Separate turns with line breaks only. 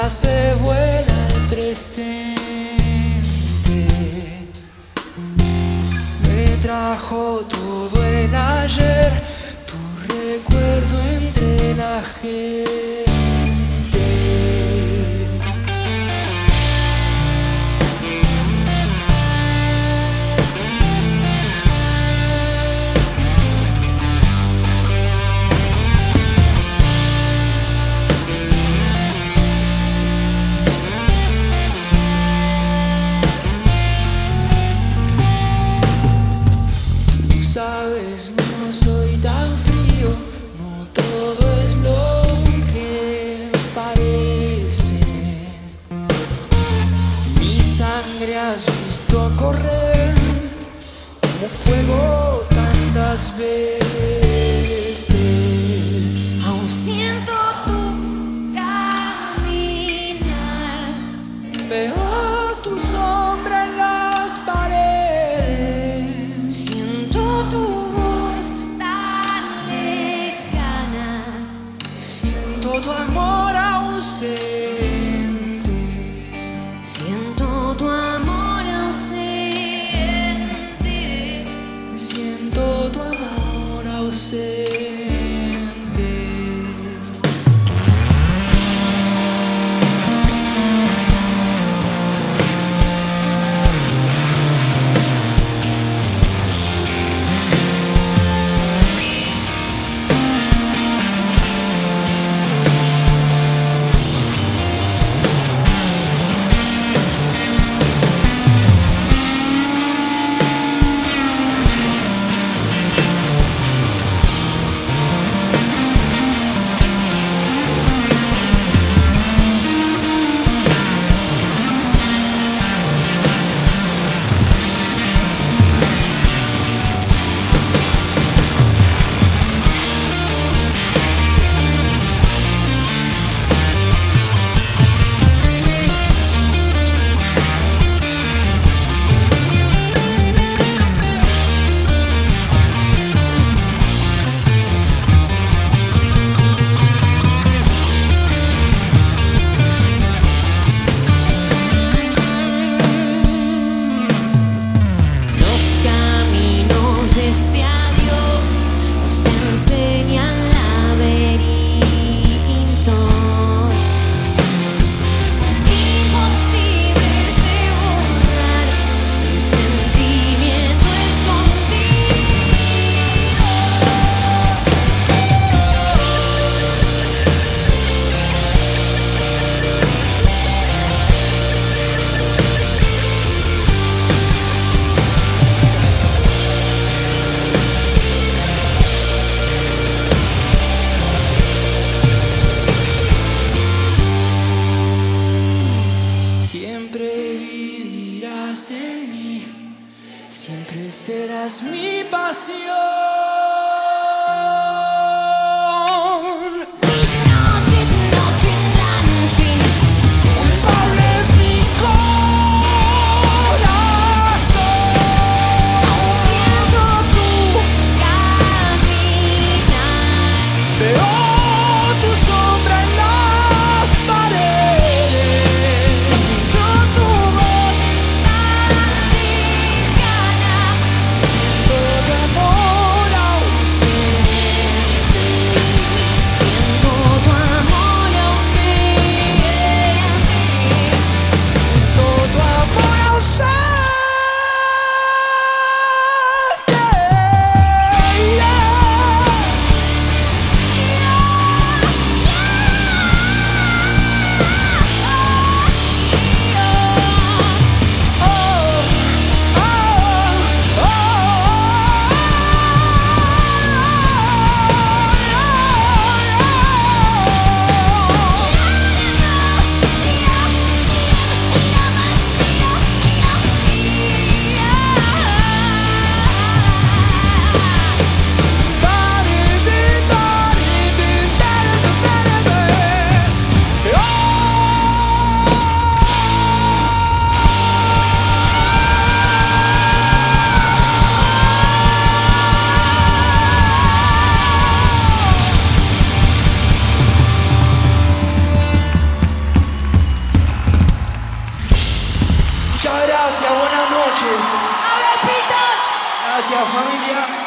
hace vuela el presente. Me trajo todo el ayer, tu recuerdo entre la gente. Sabes, no soy tan frío, no todo es lo que parece. Mi sangre has visto correr como fuego tantas veces.
Aún siento tu caminar.
Veo tu sombra en las paredes.
Siento tu voz tan lejana.
Siento tu amor ausente.
Siento tu amor ausente.
Siento tu amor ausente. Siempre vivirás en mí, siempre serás mi pasión.
Mis noches no tendrán fin.
Culpable es mi corazón.
Aún siento tu caminar.
Veo tu sombra en las paredes.
Siento tu voz tan lejana.
Siento tu amor la familia.